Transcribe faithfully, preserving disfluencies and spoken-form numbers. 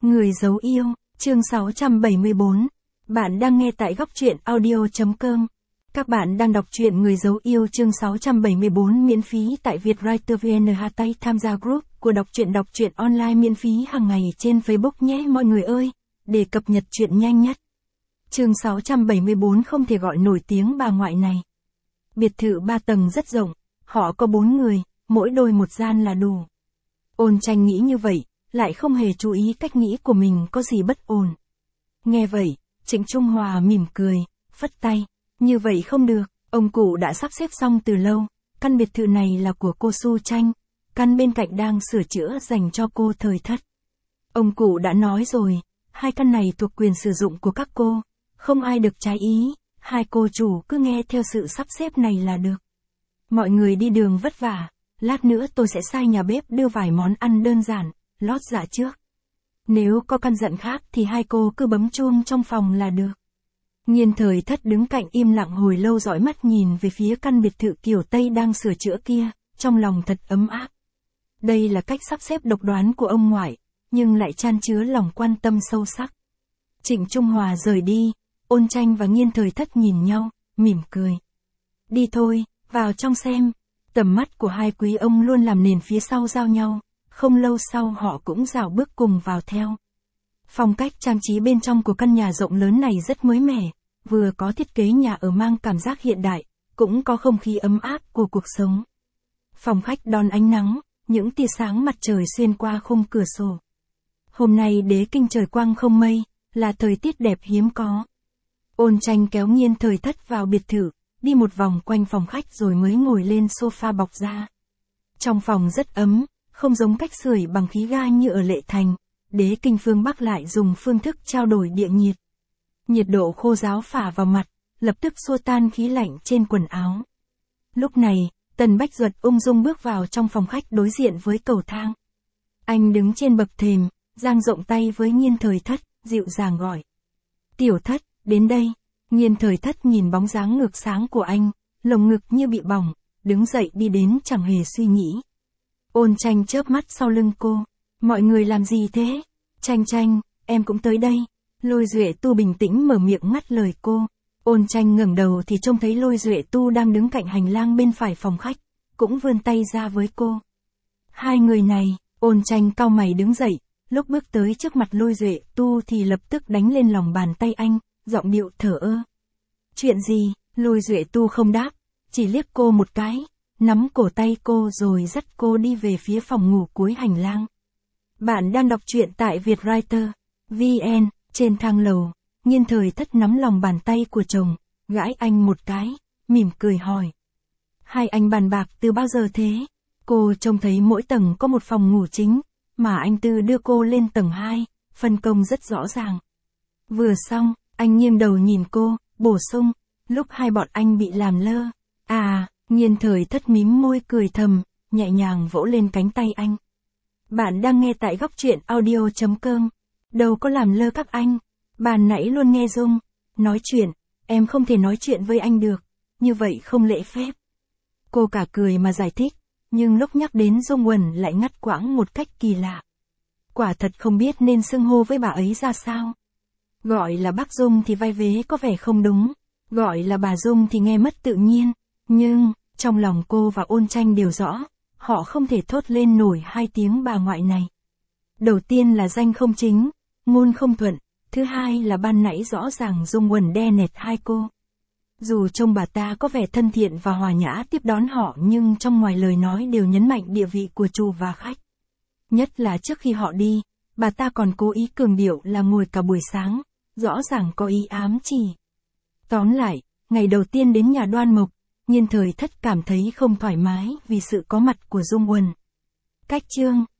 Người giấu yêu, chương sáu trăm bảy mươi bốn. Bạn đang nghe tại góc truyện audio.com. Các bạn đang đọc truyện Người giấu yêu chương sáu trăm bảy mươi bốn miễn phí tại Vietwriter vê en. Hãy tham gia group của đọc truyện đọc truyện online miễn phí hàng ngày trên Facebook nhé mọi người ơi, để cập nhật truyện nhanh nhất. Chương sáu trăm bảy mươi bốn không thể gọi nổi tiếng bà ngoại này. Biệt thự ba tầng rất rộng, họ có bốn người, mỗi đôi một gian là đủ. Ôn Tranh nghĩ như vậy, lại không hề chú ý cách nghĩ của mình có gì bất ổn. Nghe vậy, Trịnh Trung Hòa mỉm cười, phất tay, như vậy không được, ông cụ đã sắp xếp xong từ lâu, căn biệt thự này là của cô Su Tranh, căn bên cạnh đang sửa chữa dành cho cô Thời Thất. Ông cụ đã nói rồi, hai căn này thuộc quyền sử dụng của các cô, không ai được trái ý, hai cô chủ cứ nghe theo sự sắp xếp này là được. Mọi người đi đường vất vả, lát nữa tôi sẽ sai nhà bếp đưa vài món ăn đơn giản, lót dạ trước. Nếu có căn dặn khác thì hai cô cứ bấm chuông trong phòng là được. Nhiên Thời Thất đứng cạnh im lặng hồi lâu dõi mắt nhìn về phía căn biệt thự kiểu Tây đang sửa chữa kia, trong lòng thật ấm áp. Đây là cách sắp xếp độc đoán của ông ngoại, nhưng lại chan chứa lòng quan tâm sâu sắc. Trịnh Trung Hòa rời đi, Ôn Tranh và Nhiên Thời Thất nhìn nhau, mỉm cười. Đi thôi, vào trong xem. Tầm mắt của hai quý ông luôn làm nền phía sau giao nhau, không lâu sau họ cũng rảo bước cùng vào theo. Phong cách trang trí bên trong của căn nhà rộng lớn này rất mới mẻ, vừa có thiết kế nhà ở mang cảm giác hiện đại, cũng có không khí ấm áp của cuộc sống. Phòng khách đón ánh nắng, những tia sáng mặt trời xuyên qua khung cửa sổ. Hôm nay đế kinh trời quang không mây, là thời tiết đẹp hiếm có. Ôn Tranh kéo Nhiên Thời Thất vào biệt thự, đi một vòng quanh phòng khách rồi mới ngồi lên sofa bọc ra. Trong phòng rất ấm, không giống cách sưởi bằng khí ga như ở Lệ Thành, đế kinh phương Bắc lại dùng phương thức trao đổi địa nhiệt. Nhiệt độ khô ráo phả vào mặt, lập tức xua tan khí lạnh trên quần áo. Lúc này, Tần Bách Duật ung dung bước vào trong phòng khách đối diện với cầu thang. Anh đứng trên bậc thềm, dang rộng tay với Nhiên Thời Thất, dịu dàng gọi. Tiểu Thất, đến đây. Nhiên Thời Thất nhìn bóng dáng ngược sáng của anh, lồng ngực như bị bỏng, đứng dậy đi đến chẳng hề suy nghĩ. Ôn Tranh chớp mắt sau lưng cô. Mọi người làm gì thế? Tranh Tranh, em cũng tới đây. Lôi Duệ Tu bình tĩnh mở miệng ngắt lời cô. Ôn Tranh ngẩng đầu thì trông thấy Lôi Duệ Tu đang đứng cạnh hành lang bên phải phòng khách, cũng vươn tay ra với cô. Hai người này, Ôn Tranh cau mày đứng dậy, lúc bước tới trước mặt Lôi Duệ Tu thì lập tức đánh lên lòng bàn tay anh, giọng điệu thờ ơ. Chuyện gì? Lôi Duệ Tu không đáp, chỉ liếc cô một cái, nắm cổ tay cô rồi dắt cô đi về phía phòng ngủ cuối hành lang. Bạn đang đọc truyện tại Vietwriter vê en. Trên thang lầu, Nhiên Thời Thất nắm lòng bàn tay của chồng, gãi anh một cái, mỉm cười hỏi. Hai anh bàn bạc từ bao giờ thế? Cô trông thấy mỗi tầng có một phòng ngủ chính, mà anh Tư đưa cô lên tầng hai, phân công rất rõ ràng. Vừa xong, anh nghiêng đầu nhìn cô, bổ sung, lúc hai bọn anh bị làm lơ. À, Nhiên Thời Thất mím môi cười thầm, nhẹ nhàng vỗ lên cánh tay anh. Bạn đang nghe tại góc truyện audio.com. Đâu có làm lơ các anh. Bàn nãy luôn nghe Dung nói chuyện, em không thể nói chuyện với anh được, như vậy không lễ phép. Cô cả cười mà giải thích, nhưng lúc nhắc đến Dung Uẩn lại ngắt quãng một cách kỳ lạ. Quả thật không biết nên xưng hô với bà ấy ra sao. Gọi là bác Dung thì vai vế có vẻ không đúng, gọi là bà Dung thì nghe mất tự nhiên, nhưng, trong lòng cô và Ôn Tranh đều rõ, họ không thể thốt lên nổi hai tiếng bà ngoại này. Đầu tiên là danh không chính, ngôn không thuận, thứ hai là ban nãy rõ ràng Dung Uẩn đe nẹt hai cô. Dù trông bà ta có vẻ thân thiện và hòa nhã tiếp đón họ nhưng trong ngoài lời nói đều nhấn mạnh địa vị của chủ và khách. Nhất là trước khi họ đi, bà ta còn cố ý cường điệu là ngồi cả buổi sáng, rõ ràng có ý ám chỉ. Tóm lại, ngày đầu tiên đến nhà Đoan Mộc, Nhiên Thời Thất cảm thấy không thoải mái vì sự có mặt của Dung Uẩn. Cách chương